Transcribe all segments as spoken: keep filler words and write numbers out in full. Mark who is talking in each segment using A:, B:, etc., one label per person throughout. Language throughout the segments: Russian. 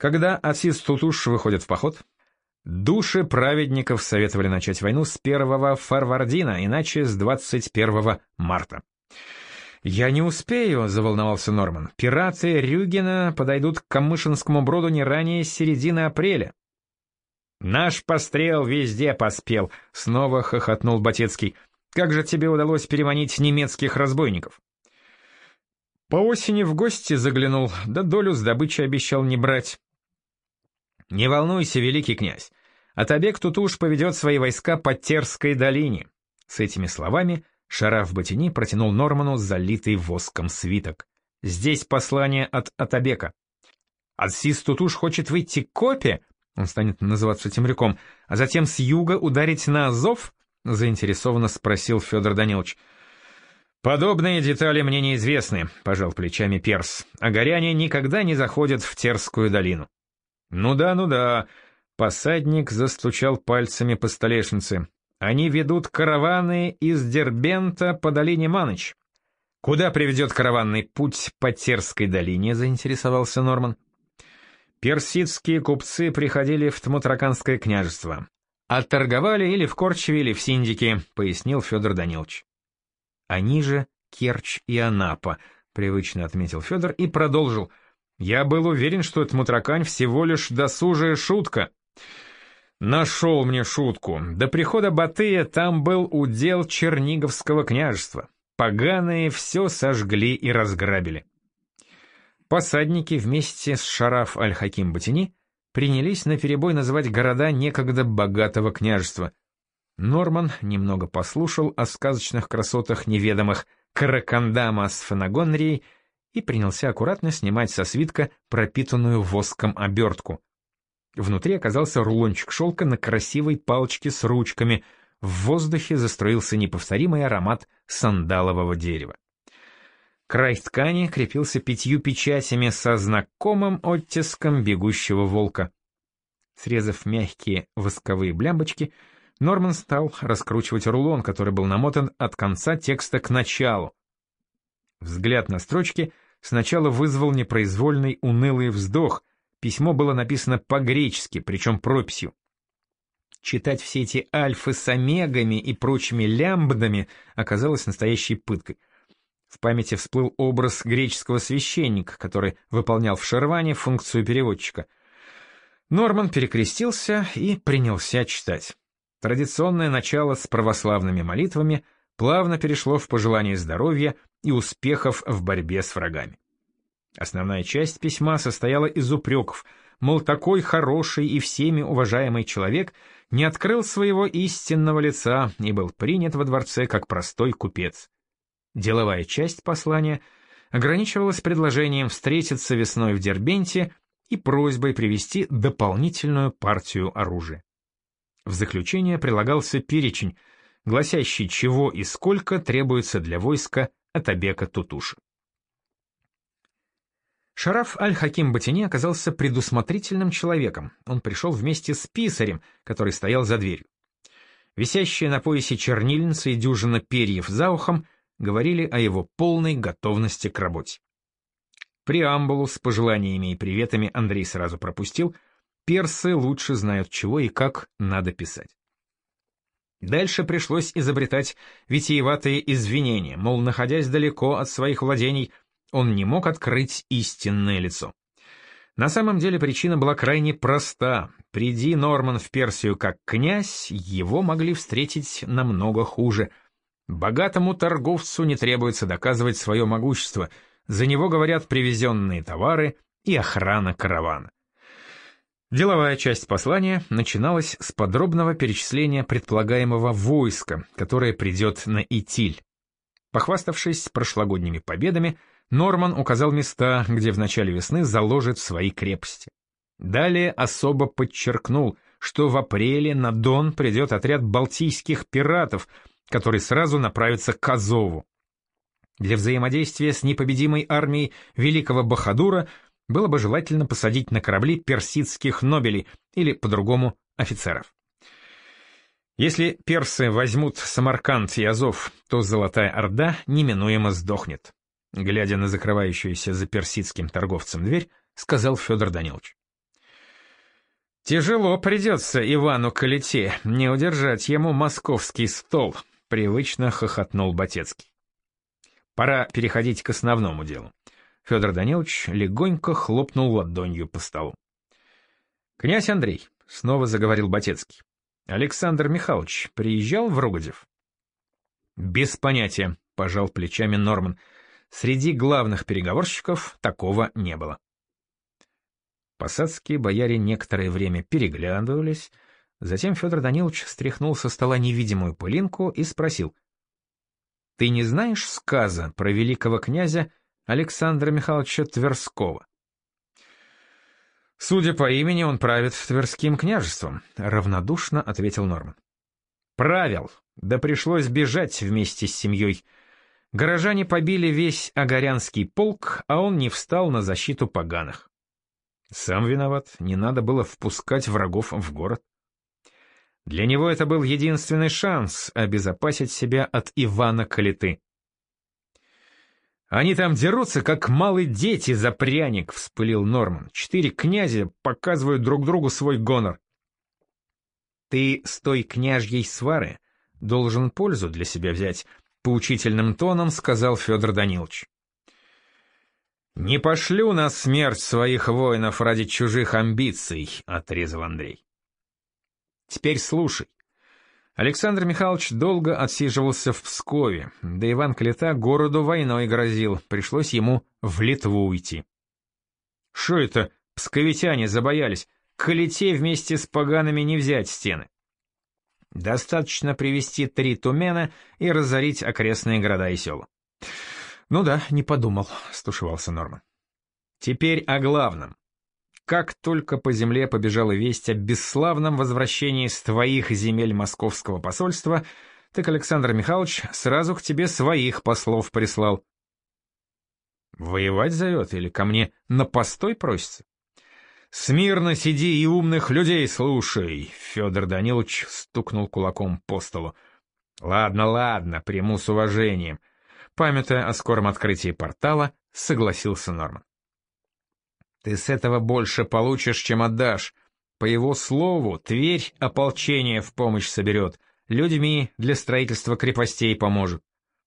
A: Когда Асис-Тутуш выходит в поход, души праведников советовали начать войну с первого Фарвардина, иначе с двадцать первого марта. «Я не успею», — заволновался Норман. «Пираты Рюгена подойдут к Камышинскому броду не ранее середины апреля». «Наш пострел везде поспел», — снова хохотнул Батецкий. «Как же тебе удалось переманить немецких разбойников?» «По осени в гости заглянул, да долю с добычи обещал не брать». «Не волнуйся, великий князь, Атабек-Тутуш поведет свои войска по Терской долине». С этими словами Шараф Батини протянул Норману залитый воском свиток. «Здесь послание от Атабека. Асис-Тутуш хочет выйти к Копе, он станет называться Темрюком, а затем с юга ударить на Азов?» — заинтересованно спросил Федор Данилович. «Подобные детали мне неизвестны», — пожал плечами перс. «А горяне никогда не заходят в Терскую долину». «Ну да, ну да», — посадник застучал пальцами по столешнице. «Они ведут караваны из Дербента по долине Маныч». «Куда приведет караванный путь по Терской долине?» — заинтересовался Норман. «Персидские купцы приходили в Тмутраканское княжество. А торговали или в Корчеве, или в Синдике», — пояснил Федор Данилович. «Они же Керчь и Анапа», — привычно отметил Федор и продолжил. «Я был уверен, что Тмутракань всего лишь досужая шутка». «Нашел мне шутку. До прихода Батыя там был удел Черниговского княжества. Поганые все сожгли и разграбили». Посадники вместе с Шараф аль-Хаким Батини принялись наперебой называть города некогда богатого княжества. Норман немного послушал о сказочных красотах неведомых Каракандама с Фанагонрией и принялся аккуратно снимать со свитка пропитанную воском обертку. Внутри оказался рулончик шелка на красивой палочке с ручками. В воздухе заструился неповторимый аромат сандалового дерева. Край ткани крепился пятью печатями со знакомым оттиском бегущего волка. Срезав мягкие восковые блямбочки, Норман стал раскручивать рулон, который был намотан от конца текста к началу. Взгляд на строчки сначала вызвал непроизвольный унылый вздох. Письмо было написано по-гречески, причем прописью. Читать все эти альфы с омегами и прочими лямбдами оказалось настоящей пыткой. В памяти всплыл образ греческого священника, который выполнял в Шерване функцию переводчика. Норман перекрестился и принялся читать. Традиционное начало с православными молитвами плавно перешло в пожелание здоровья и успехов в борьбе с врагами. Основная часть письма состояла из упреков, мол, такой хороший и всеми уважаемый человек не открыл своего истинного лица и был принят во дворце как простой купец. Деловая часть послания ограничивалась предложением встретиться весной в Дербенте и просьбой привезти дополнительную партию оружия. В заключение прилагался перечень, гласящий, чего и сколько требуется для войска Атабека-Тутуша. Шараф аль-Хаким Батини оказался предусмотрительным человеком. Он пришел вместе с писарем, который стоял за дверью. Висящие на поясе чернильницы и дюжина перьев за ухом говорили о его полной готовности к работе. Преамбулу с пожеланиями и приветами Андрей сразу пропустил. Персы лучше знают, чего и как надо писать. Дальше пришлось изобретать витиеватые извинения, мол, находясь далеко от своих владений, он не мог открыть истинное лицо. На самом деле причина была крайне проста. Приди Норман в Персию как князь, его могли встретить намного хуже. Богатому торговцу не требуется доказывать свое могущество, за него говорят привезенные товары и охрана каравана. Деловая часть послания начиналась с подробного перечисления предполагаемого войска, которое придет на Итиль. Похваставшись прошлогодними победами, Норман указал места, где в начале весны заложит свои крепости. Далее особо подчеркнул, что в апреле на Дон придет отряд балтийских пиратов, который сразу направится к Азову. Для взаимодействия с непобедимой армией великого Бахадура было бы желательно посадить на корабли персидских нобелей или, по-другому, офицеров. Если персы возьмут Самарканд и Азов, то Золотая Орда неминуемо сдохнет. Глядя на закрывающуюся за персидским торговцем дверь, сказал Федор Данилович. Тяжело придется Ивану Калите, не удержать ему московский стол, привычно хохотнул Батецкий. Пора переходить к основному делу. Федор Данилович легонько хлопнул ладонью по столу. «Князь Андрей», — снова заговорил Батецкий, — «Александр Михайлович приезжал в Рогодев?» «Без понятия», — пожал плечами Норман. «Среди главных переговорщиков такого не было». Посадские бояре некоторое время переглядывались, затем Федор Данилович стряхнул со стола невидимую пылинку и спросил: «Ты не знаешь сказа про великого князя Александра Михайловича Тверского?» «Судя по имени, он правит Тверским княжеством», — равнодушно ответил Норман. «Правил, да пришлось бежать вместе с семьей. Горожане побили весь Огорянский полк, а он не встал на защиту поганых. Сам виноват, не надо было впускать врагов в город. Для него это был единственный шанс обезопасить себя от Ивана Калиты. «Они там дерутся, как малые дети за пряник», — вспылил Норман. «Четыре князя показывают друг другу свой гонор». «Ты с той княжьей свары должен пользу для себя взять», — поучительным тоном сказал Федор Данилович. «Не пошлю на смерть своих воинов ради чужих амбиций», — отрезал Андрей. «Теперь слушай. Александр Михайлович долго отсиживался в Пскове, да Иван Калита городу войной грозил, пришлось ему в Литву уйти». «Шо это, псковитяне забоялись? Калите вместе с погаными не взять стены. Достаточно привести три тумена и разорить окрестные города и села». «Ну да, не подумал», — стушевался Норман. «Теперь о главном. Как только по земле побежала весть о бесславном возвращении с твоих земель московского посольства, так Александр Михайлович сразу к тебе своих послов прислал». «Воевать зовет или ко мне на постой просится?» «Смирно сиди и умных людей слушай», — Федор Данилович стукнул кулаком по столу. «Ладно, ладно, приму с уважением». Памятуя о скором открытии портала, согласился Норман. «Ты с этого больше получишь, чем отдашь. По его слову, Тверь ополчение в помощь соберет, людьми для строительства крепостей поможет.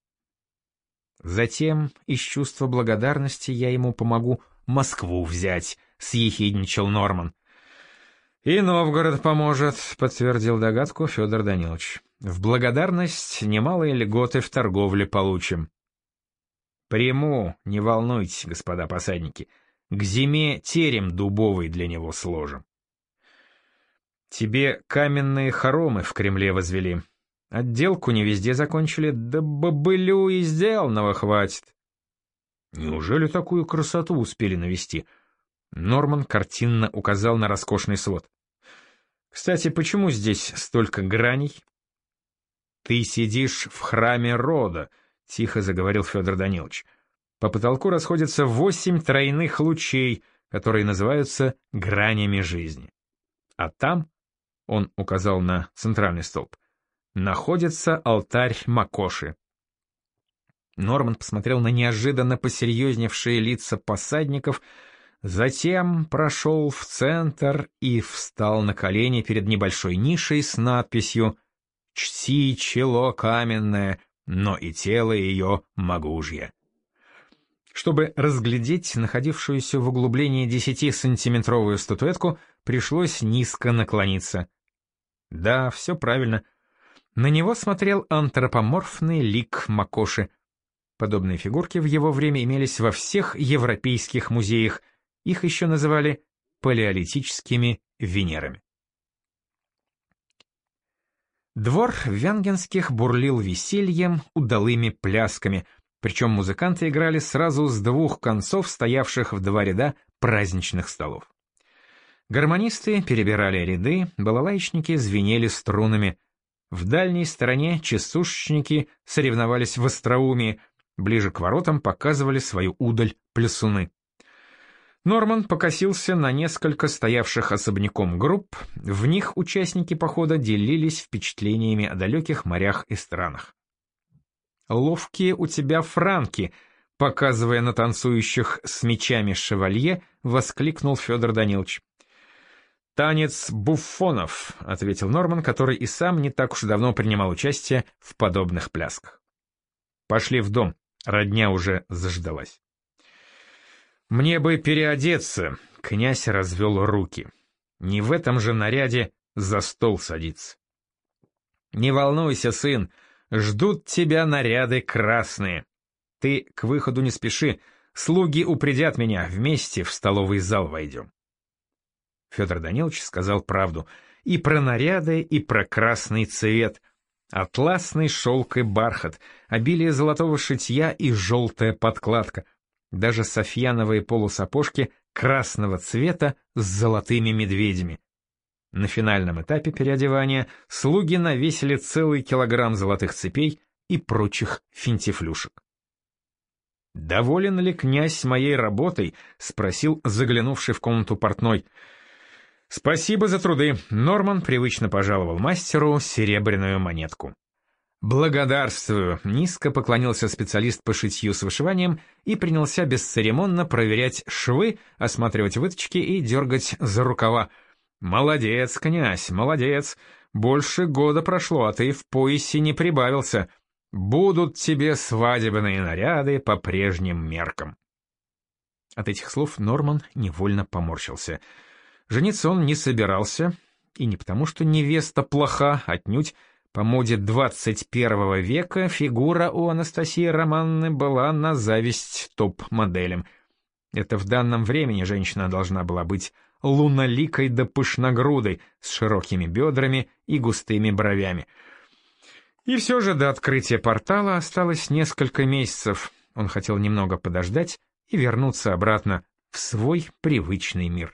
A: Затем из чувства благодарности я ему помогу Москву взять», — съехидничал Норман. «И Новгород поможет», — подтвердил догадку Федор Данилович. «В благодарность немалые льготы в торговле получим». «Приму, не волнуйтесь, господа посадники, к зиме терем дубовый для него сложим». «Тебе каменные хоромы в Кремле возвели. Отделку не везде закончили, да бобылю и сделанного хватит». «Неужели такую красоту успели навести?» Норман картинно указал на роскошный свод. «Кстати, почему здесь столько граней?» «Ты сидишь в храме рода», — тихо заговорил Федор Данилович. «По потолку расходятся восемь тройных лучей, которые называются гранями жизни. А там, — он указал на центральный столб, — находится алтарь Макоши». Норман посмотрел на неожиданно посерьезневшие лица посадников, затем прошел в центр и встал на колени перед небольшой нишей с надписью «Чти чело каменное, но и тело ее могужье». Чтобы разглядеть находившуюся в углублении десятисантиметровую статуэтку, пришлось низко наклониться. Да, все правильно. На него смотрел антропоморфный лик Макоши. Подобные фигурки в его время имелись во всех европейских музеях, их еще называли палеолитическими Венерами. Двор Вянгенских бурлил весельем, удалыми плясками, причем музыканты играли сразу с двух концов стоявших в два ряда праздничных столов. Гармонисты перебирали ряды, балалайчники звенели струнами. В дальней стороне часушечники соревновались в остроумии, ближе к воротам показывали свою удаль плясуны. Норман покосился на несколько стоявших особняком групп, в них участники похода делились впечатлениями о далеких морях и странах. «Ловкие у тебя франки», — показывая на танцующих с мечами шевалье, воскликнул Федор Данилович. «Танец буффонов», — ответил Норман, который и сам не так уж давно принимал участие в подобных плясках. «Пошли в дом, родня уже заждалась». «Мне бы переодеться», — князь развел руки. «Не в этом же наряде за стол садиться». «Не волнуйся, сын, ждут тебя наряды красные. Ты к выходу не спеши, слуги упредят меня, вместе в столовый зал войдем». Федор Данилович сказал правду и про наряды, и про красный цвет. Атласный шелк и бархат, обилие золотого шитья и желтая подкладка. Даже софьяновые полусапожки красного цвета с золотыми медведями. На финальном этапе переодевания слуги навесили целый килограмм золотых цепей и прочих финтифлюшек. «Доволен ли князь моей работой?» — спросил заглянувший в комнату портной. «Спасибо за труды», — Норман привычно пожаловал мастеру серебряную монетку. «Благодарствую», — низко поклонился специалист по шитью с вышиванием и принялся бесцеремонно проверять швы, осматривать выточки и дергать за рукава. «Молодец, князь, молодец. Больше года прошло, а ты в поясе не прибавился. Будут тебе свадебные наряды по прежним меркам». От этих слов Норман невольно поморщился. Жениться он не собирался, и не потому, что невеста плоха, отнюдь. По моде двадцать первого века фигура у Анастасии Романовны была на зависть топ-моделям. Это в данном времени женщина должна была быть луноликой да пышногрудой, с широкими бедрами и густыми бровями. И все же до открытия портала осталось несколько месяцев. Он хотел немного подождать и вернуться обратно в свой привычный мир.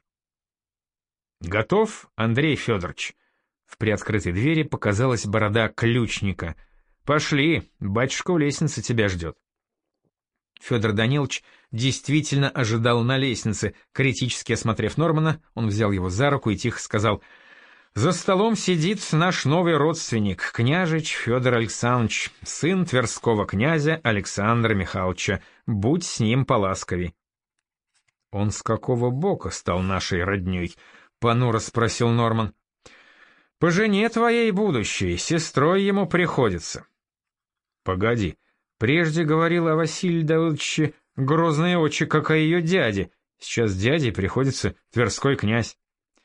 A: «Готов, Андрей Федорович?» В приоткрытой двери показалась борода ключника. «Пошли, батюшка у лестницы тебя ждет». Федор Данилович действительно ожидал на лестнице. Критически осмотрев Нормана, он взял его за руку и тихо сказал: «За столом сидит наш новый родственник, княжич Федор Александрович, сын тверского князя Александра Михайловича. Будь с ним поласковей». «Он с какого бока стал нашей родней?» — понуро спросил Норман. «По жене твоей будущей, сестрой ему приходится». «Погоди, прежде говорил о Василии Давыдовиче грозные очи, как о ее дяде. Сейчас дядей приходится Тверской князь».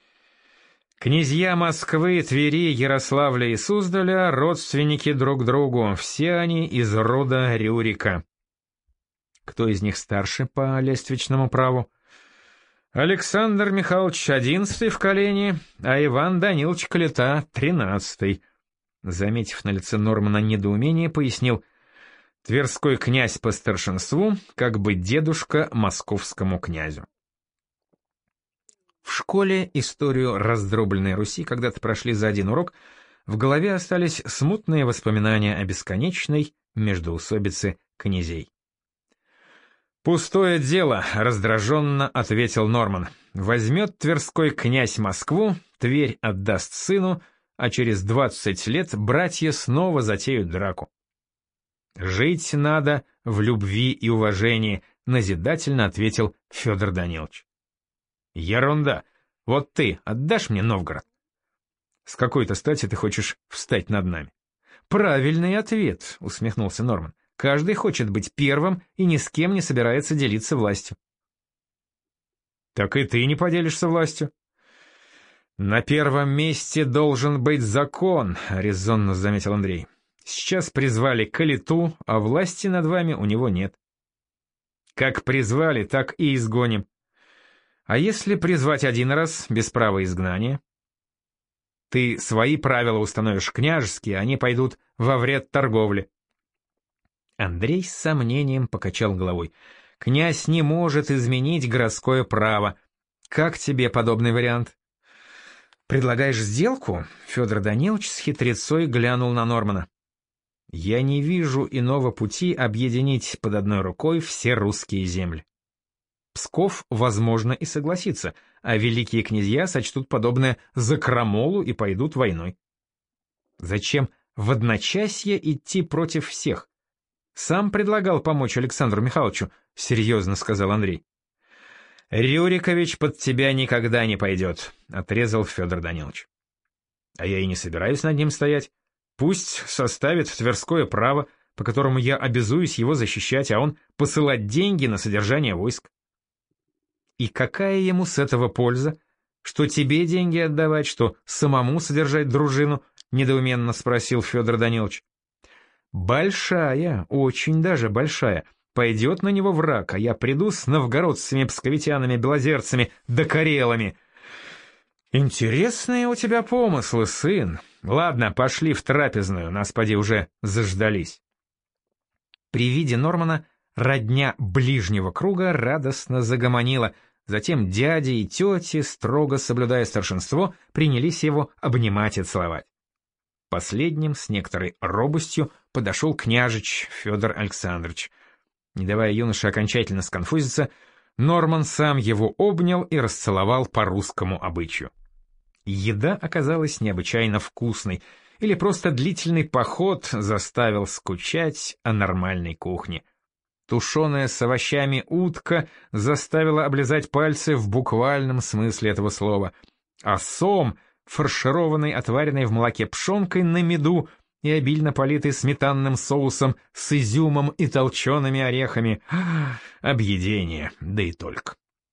A: «Князья Москвы, Твери, Ярославля и Суздаля — родственники друг другу, все они из рода Рюрика». «Кто из них старше по лествичному праву?» «Александр Михайлович одиннадцатый в колене, а Иван Данилович Калита тринадцатый». Заметив на лице Нормана недоумение, пояснил: «Тверской князь по старшинству, как бы дедушка московскому князю». В школе историю раздробленной Руси когда-то прошли за один урок, в голове остались смутные воспоминания о бесконечной междоусобице князей. «Пустое дело», — раздраженно ответил Норман. «Возьмет Тверской князь Москву, Тверь отдаст сыну, а через двадцать лет братья снова затеют драку». «Жить надо в любви и уважении», — назидательно ответил Федор Данилович. «Ерунда. Вот ты отдашь мне Новгород?» «С какой-то стати ты хочешь встать над нами?» «Правильный ответ», — усмехнулся Норман. «Каждый хочет быть первым и ни с кем не собирается делиться властью». «Так и ты не поделишься властью». «На первом месте должен быть закон», — резонно заметил Андрей. «Сейчас призвали Калиту, а власти над вами у него нет». «Как призвали, так и изгоним». «А если призвать один раз, без права изгнания?» «Ты свои правила установишь княжеские, они пойдут во вред торговли». Андрей с сомнением покачал головой. «Князь не может изменить городское право. Как тебе подобный вариант?» «Предлагаешь сделку?» Федор Данилович с хитрецой глянул на Нормана. «Я не вижу иного пути объединить под одной рукой все русские земли. Псков, возможно, и согласится, а великие князья сочтут подобное за крамолу и пойдут войной. Зачем в одночасье идти против всех? Сам предлагал помочь Александру Михайловичу», — серьезно сказал Андрей. «Рюрикович под тебя никогда не пойдет», — отрезал Федор Данилович. «А я и не собираюсь над ним стоять. Пусть составит Тверское право, по которому я обязуюсь его защищать, а он посылать деньги на содержание войск». «И какая ему с этого польза? Что тебе деньги отдавать, что самому содержать дружину?» — недоуменно спросил Федор Данилович. «Большая, очень даже большая. Пойдет на него враг, а я приду с новгородцами, псковитянами, белозерцами да карелами». «Интересные у тебя помыслы, сын. Ладно, пошли в трапезную, нас поди уже заждались». При виде Нормана родня ближнего круга радостно загомонила, затем дяди и тети, строго соблюдая старшинство, принялись его обнимать и целовать. Последним, с некоторой робостью, подошел княжич Федор Александрович. Не давая юноше окончательно сконфузиться, Норман сам его обнял и расцеловал по русскому обычаю. Еда оказалась необычайно вкусной, или просто длительный поход заставил скучать о нормальной кухне. Тушеная с овощами утка заставила облизать пальцы в буквальном смысле этого слова, а сом, фаршированный отваренной в молоке пшенкой на меду и обильно политый сметанным соусом с изюмом и толчеными орехами. Объедение, да и только.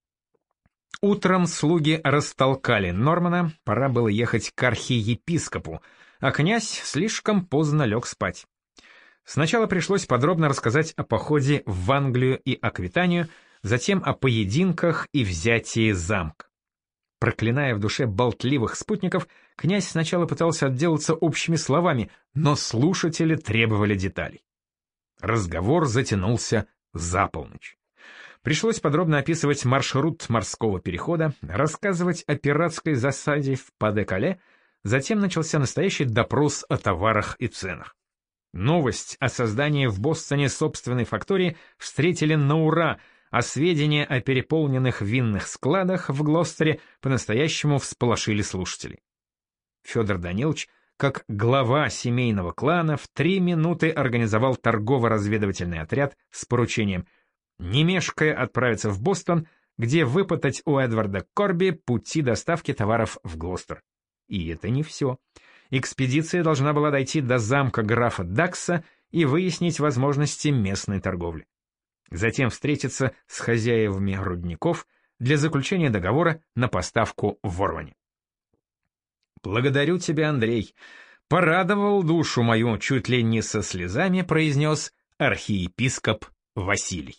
A: Утром слуги растолкали Нормана, пора было ехать к архиепископу, а князь слишком поздно лег спать. Сначала пришлось подробно рассказать о походе в Англию и Аквитанию, затем о поединках и взятии замка. Проклиная в душе болтливых спутников, князь сначала пытался отделаться общими словами, но слушатели требовали деталей. Разговор затянулся за полночь. Пришлось подробно описывать маршрут морского перехода, рассказывать о пиратской засаде в Па-де-Кале, затем начался настоящий допрос о товарах и ценах. Новость о создании в Бостоне собственной фактории встретили на ура, а сведения о переполненных винных складах в Глостере по-настоящему всполошили слушателей. Федор Данилович, как глава семейного клана, в три минуты организовал торгово-разведывательный отряд с поручением не мешкая отправиться в Бостон, где выпытать у Эдварда Корби пути доставки товаров в Глостер. И это не все. Экспедиция должна была дойти до замка графа Дакса и выяснить возможности местной торговли. Затем встретиться с хозяевами рудников для заключения договора на поставку в Ворване. «Благодарю тебя, Андрей. Порадовал душу мою чуть ли не со слезами», произнес архиепископ Василий.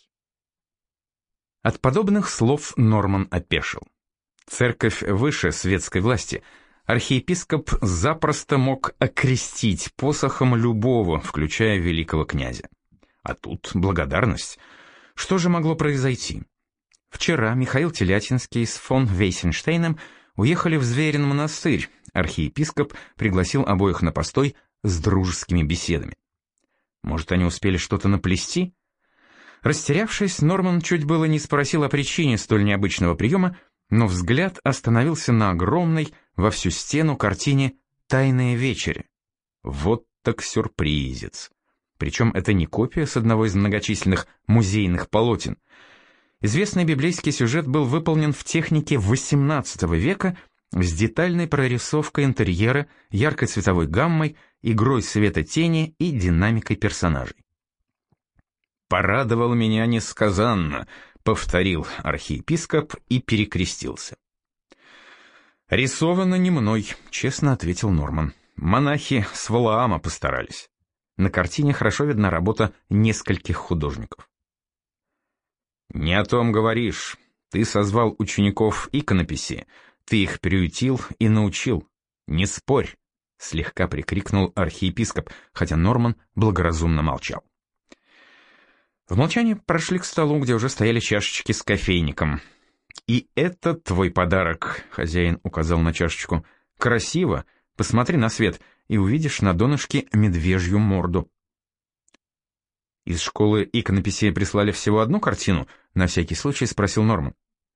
A: От подобных слов Норман опешил. Церковь выше светской власти. Архиепископ запросто мог окрестить посохом любого, включая великого князя. А тут благодарность. Что же могло произойти? Вчера Михаил Телятинский с фон Вейсенштейном уехали в Зверин монастырь. Архиепископ пригласил обоих на постой с дружескими беседами. Может, они успели что-то наплести? Растерявшись, Норман чуть было не спросил о причине столь необычного приема, но взгляд остановился на огромной во всю стену картине «Тайные вечери». Вот так сюрпризец. Причем это не копия с одного из многочисленных музейных полотен. Известный библейский сюжет был выполнен в технике восемнадцатого века с детальной прорисовкой интерьера, яркой цветовой гаммой, игрой света-тени и динамикой персонажей. «Порадовал меня несказанно», — повторил архиепископ и перекрестился. «Рисовано не мной», — честно ответил Норман. «Монахи с Валаама постарались. На картине хорошо видна работа нескольких художников». «Не о том говоришь. Ты созвал учеников иконописи, ты их приютил и научил. Не спорь», — слегка прикрикнул архиепископ, хотя Норман благоразумно молчал. В молчании прошли к столу, где уже стояли чашечки с кофейником. «И это твой подарок», — хозяин указал на чашечку. «Красиво. Посмотри на свет, и увидишь на донышке медвежью морду». «Из школы иконописи прислали всего одну картину?» — на всякий случай спросил Норман.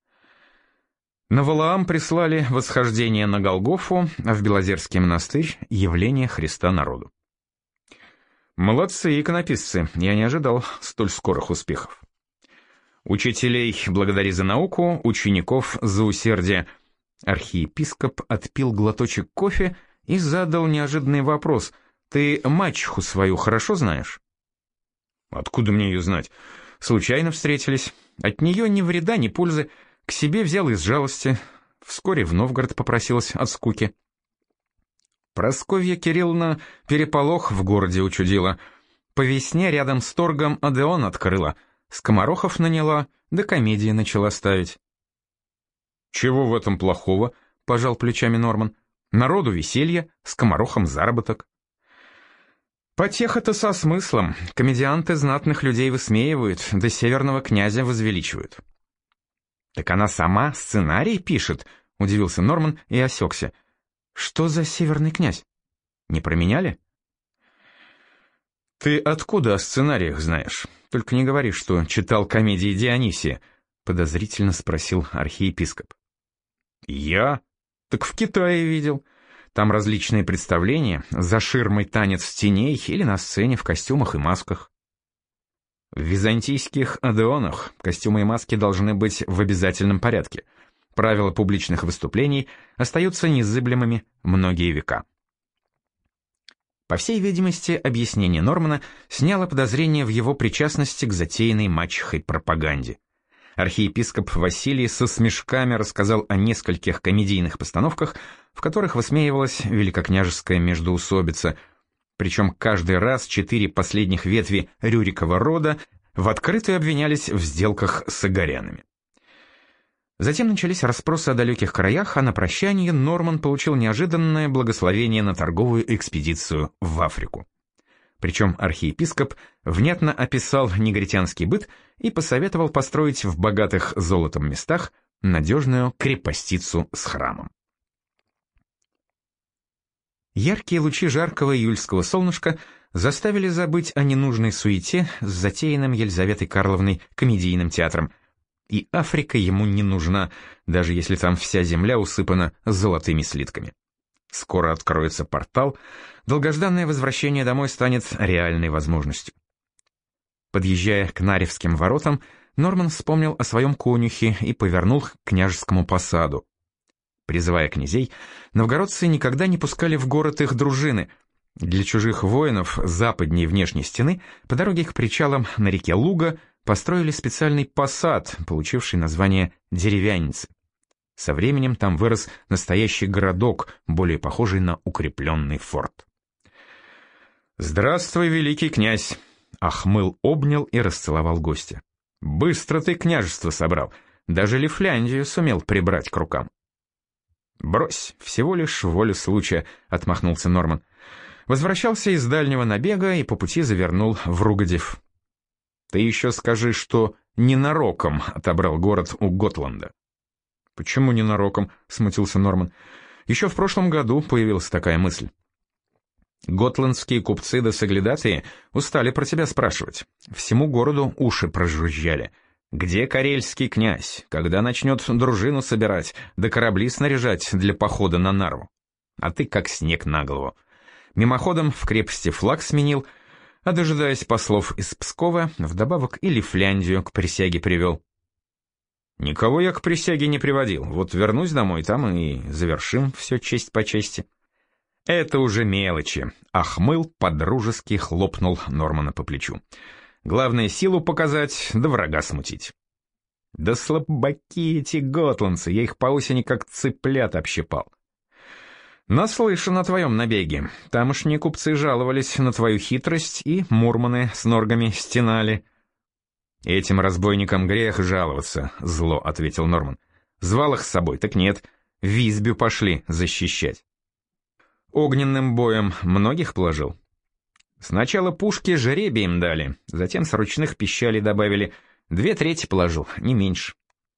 A: На Валаам прислали «Восхождение на Голгофу», а в Белозерский монастырь — «Явление Христа народу». «Молодцы иконописцы, я не ожидал столь скорых успехов». Учителей благодари за науку, учеников за усердие. Архиепископ отпил глоточек кофе и задал неожиданный вопрос. Ты мачеху свою хорошо знаешь? Откуда мне ее знать? Случайно встретились. От нее ни вреда, ни пользы. К себе взял из жалости. Вскоре в Новгород попросилась от скуки. Прасковья Кирилловна переполох в городе учудила. По весне рядом с торгом Одеон открыла. Скоморохов наняла, да комедии начала ставить. «Чего в этом плохого?» — пожал плечами Норман. «Народу веселье, скоморохам заработок». «Потеха-то со смыслом. Комедианты знатных людей высмеивают, да северного князя возвеличивают». «Так она сама сценарий пишет?» — удивился Норман и осекся. «Что за северный князь? Не променяли?» «Ты откуда о сценариях знаешь? Только не говори, что читал комедии Дионисия», — подозрительно спросил архиепископ. «Я? Так в Китае видел. Там различные представления, за ширмой танец теней или на сцене в костюмах и масках». В византийских Одеонах костюмы и маски должны быть в обязательном порядке. Правила публичных выступлений остаются незыблемыми многие века. По всей видимости, объяснение Нормана сняло подозрение в его причастности к затеянной мачехой пропаганде. Архиепископ Василий со смешками рассказал о нескольких комедийных постановках, в которых высмеивалась великокняжеская междоусобица, причем каждый раз четыре последних ветви Рюрикова рода в открытую обвинялись в сделках с агарянами. Затем начались расспросы о далеких краях, а на прощание Норман получил неожиданное благословение на торговую экспедицию в Африку. Причем архиепископ внятно описал негритянский быт и посоветовал построить в богатых золотом местах надежную крепостицу с храмом. Яркие лучи жаркого июльского солнышка заставили забыть о ненужной суете с затеянным Елизаветой Карловной комедийным театром. И Африка ему не нужна, даже если там вся земля усыпана золотыми слитками. Скоро откроется портал, долгожданное возвращение домой станет реальной возможностью. Подъезжая к Наревским воротам, Норман вспомнил о своем конюхе и повернул к княжескому посаду. Призывая князей, новгородцы никогда не пускали в город их дружины. Для чужих воинов западней внешней стены по дороге к причалам на реке Луга построили специальный посад, получивший название Деревянницы. Со временем там вырос настоящий городок, более похожий на укрепленный форт. «Здравствуй, великий князь!» Ахмыл обнял и расцеловал гостя. «Быстро ты княжество собрал, даже Лифляндию сумел прибрать к рукам». «Брось, всего лишь воля случая», — отмахнулся Норман. Возвращался из дальнего набега и по пути завернул в Ругодев. «Ты еще скажи, что ненароком отобрал город у Готланда». «Почему ненароком?» — смутился Норман. «Еще в прошлом году появилась такая мысль. Готландские купцы да соглядатые устали про тебя спрашивать. Всему городу уши прожужжали. Где карельский князь? Когда начнет дружину собирать, да корабли снаряжать для похода на Нарву? А ты как снег на голову. Мимоходом в крепости флаг сменил, а дожидаясь послов из Пскова, вдобавок и Лифляндию к присяге привел». «Никого я к присяге не приводил. Вот вернусь домой, там и завершим все честь по чести». «Это уже мелочи», — Ахмыл подружески хлопнул Нормана по плечу. «Главное силу показать, да врага смутить». «Да слабаки эти готландцы, я их по осени как цыплят общипал». «Наслышан о твоем набеге. Тамошние купцы жаловались на твою хитрость, и мурманы с норгами стенали». «Этим разбойникам грех жаловаться», — зло ответил Норман. «Звал их с собой, так нет, в Визбю пошли защищать». «Огненным боем многих положил?» «Сначала пушки жребием дали, затем с ручных пищалей добавили. Две трети положил, не меньше».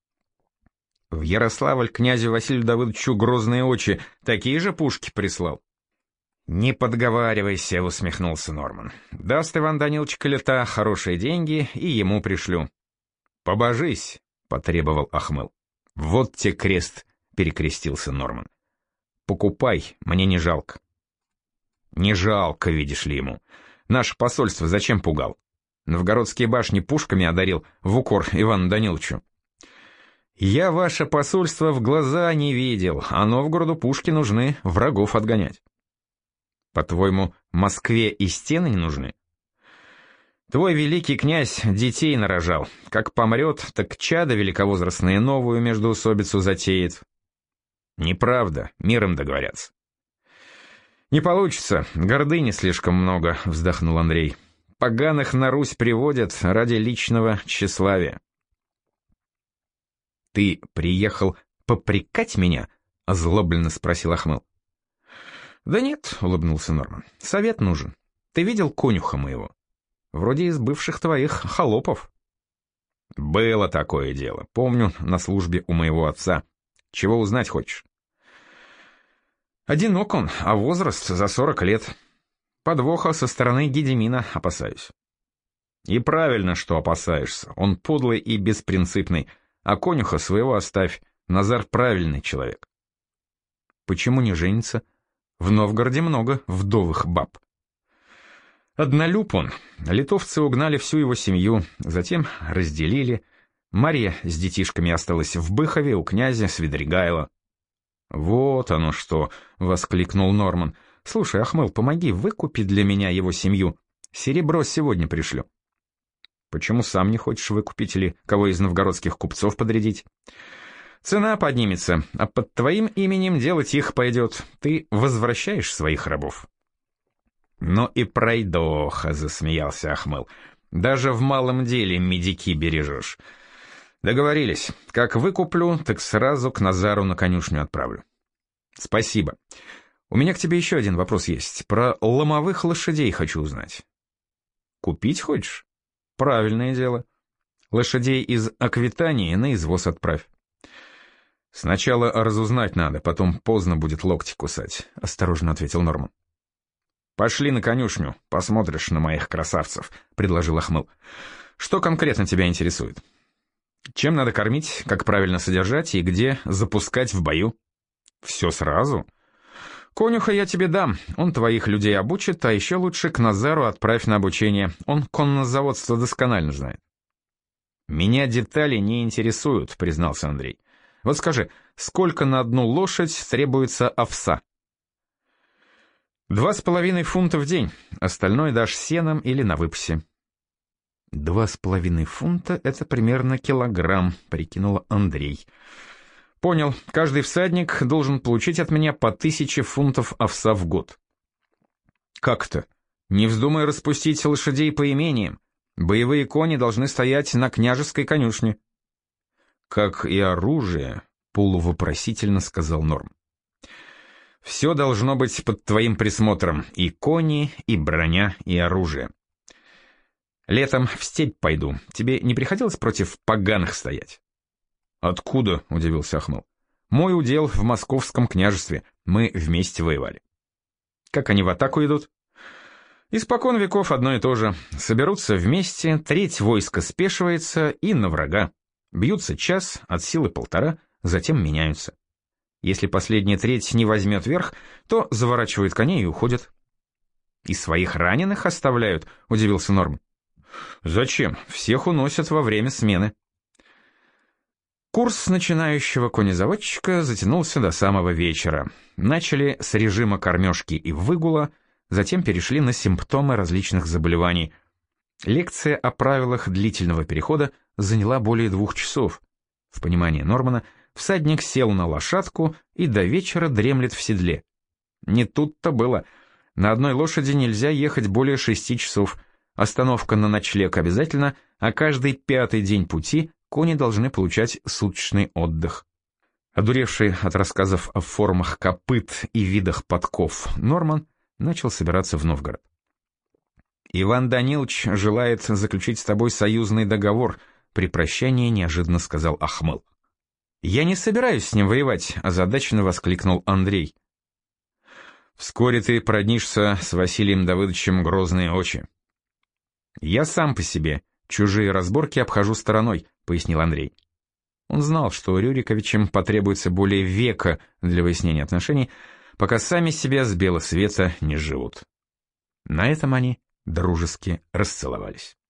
A: «В Ярославль князю Василию Давыдовичу Грозные очи такие же пушки прислал?» «Не подговаривайся», — усмехнулся Норман. «Даст Иван Данилович Калита хорошие деньги, и ему пришлю». «Побожись», — потребовал Ахмыл. «Вот те крест», — перекрестился Норман. «Покупай, мне не жалко». «Не жалко, видишь ли ему. Наше посольство зачем пугал? Новгородские башни пушками одарил в укор Ивану Даниловичу. Я ваше посольство в глаза не видел, а Новгороду пушки нужны врагов отгонять. По-твоему, Москве и стены не нужны? Твой великий князь детей нарожал. Как помрет, так чада великовозрастные новую междоусобицу затеет. Неправда, миром договорятся. Не получится, гордыни слишком много, вздохнул Андрей. Поганых на Русь приводят ради личного тщеславия. Ты приехал попрекать меня? Озлобленно спросил Ахмыл. Да нет, улыбнулся Норман, совет нужен. Ты видел конюха моего? Вроде из бывших твоих холопов. Было такое дело, помню, на службе у моего отца. Чего узнать хочешь? Одинок он, а возраст за сорок лет. Подвоха со стороны Гедемина опасаюсь. И правильно, что опасаешься. Он подлый и беспринципный, а конюха своего оставь. Назар правильный человек. Почему не женится? В Новгороде много вдовых баб. Однолюб он. Литовцы угнали всю его семью, затем разделили. Марья с детишками осталась в Быхове у князя Свидригайла. «Вот оно что!» — воскликнул Норман. «Слушай, Ахмыл, помоги, выкупи для меня его семью. Серебро сегодня пришлю». «Почему сам не хочешь выкупить или кого из новгородских купцов подрядить?» «Цена поднимется, а под твоим именем делать их пойдет. Ты возвращаешь своих рабов». «Ну и пройдоха», — засмеялся Ахмыл. «Даже в малом деле медики бережешь. Договорились. Как выкуплю, так сразу к Назару на конюшню отправлю». «Спасибо. У меня к тебе еще один вопрос есть. Про ломовых лошадей хочу узнать». «Купить хочешь?» «Правильное дело. Лошадей из Аквитании на извоз отправь». «Сначала разузнать надо, потом поздно будет локти кусать», — осторожно ответил Норман. «Пошли на конюшню, посмотришь на моих красавцев», — предложил Ахмыл. «Что конкретно тебя интересует? Чем надо кормить, как правильно содержать и где запускать в бою?» «Все сразу?» «Конюха я тебе дам, он твоих людей обучит, а еще лучше к Назару отправь на обучение, он коннозаводство досконально знает». «Меня детали не интересуют», — признался Андрей. «Вот скажи, сколько на одну лошадь требуется овса?» «Два с половиной фунта в день, остальное дашь сеном или на выпасе». «Два с половиной фунта — это примерно килограмм», — прикинул Андрей. «Понял, каждый всадник должен получить от меня по тысяче фунтов овса в год». «Как это? Не вздумай распустить лошадей по имениям. Боевые кони должны стоять на княжеской конюшне». «Как и оружие», — полувопросительно сказал Норм. «Все должно быть под твоим присмотром, и кони, и броня, и оружие. Летом в степь пойду, тебе не приходилось против поганых стоять?» «Откуда?» — удивился Ахмыл. «Мой удел в московском княжестве, мы вместе воевали». «Как они в атаку идут?» «Испокон веков одно и то же. Соберутся вместе, треть войска спешивается и на врага. Бьются час, от силы полтора, затем меняются. Если последняя треть не возьмет верх, то заворачивают коней и уходят». «И своих раненых оставляют?» — удивился Норм. «Зачем? Всех уносят во время смены». Курс начинающего конезаводчика затянулся до самого вечера. Начали с режима кормежки и выгула, затем перешли на симптомы различных заболеваний. Лекция о правилах длительного перехода заняла более двух часов. В понимании Нормана всадник сел на лошадку и до вечера дремлет в седле. Не тут-то было. На одной лошади нельзя ехать более шести часов. Остановка на ночлег обязательно, а каждый пятый день пути кони должны получать суточный отдых. Одуревший от рассказов о формах копыт и видах подков, Норман начал собираться в Новгород. «Иван Данилович желает заключить с тобой союзный договор», — при прощании неожиданно сказал Ахмыл. «Я не собираюсь с ним воевать», — озадаченно воскликнул Андрей. «Вскоре ты проднишься с Василием Давыдовичем грозные очи». «Я сам по себе, чужие разборки обхожу стороной», — пояснил Андрей. Он знал, что Рюриковичам потребуется более века для выяснения отношений, пока сами себя с белого света не живут. На этом они дружески расцеловались.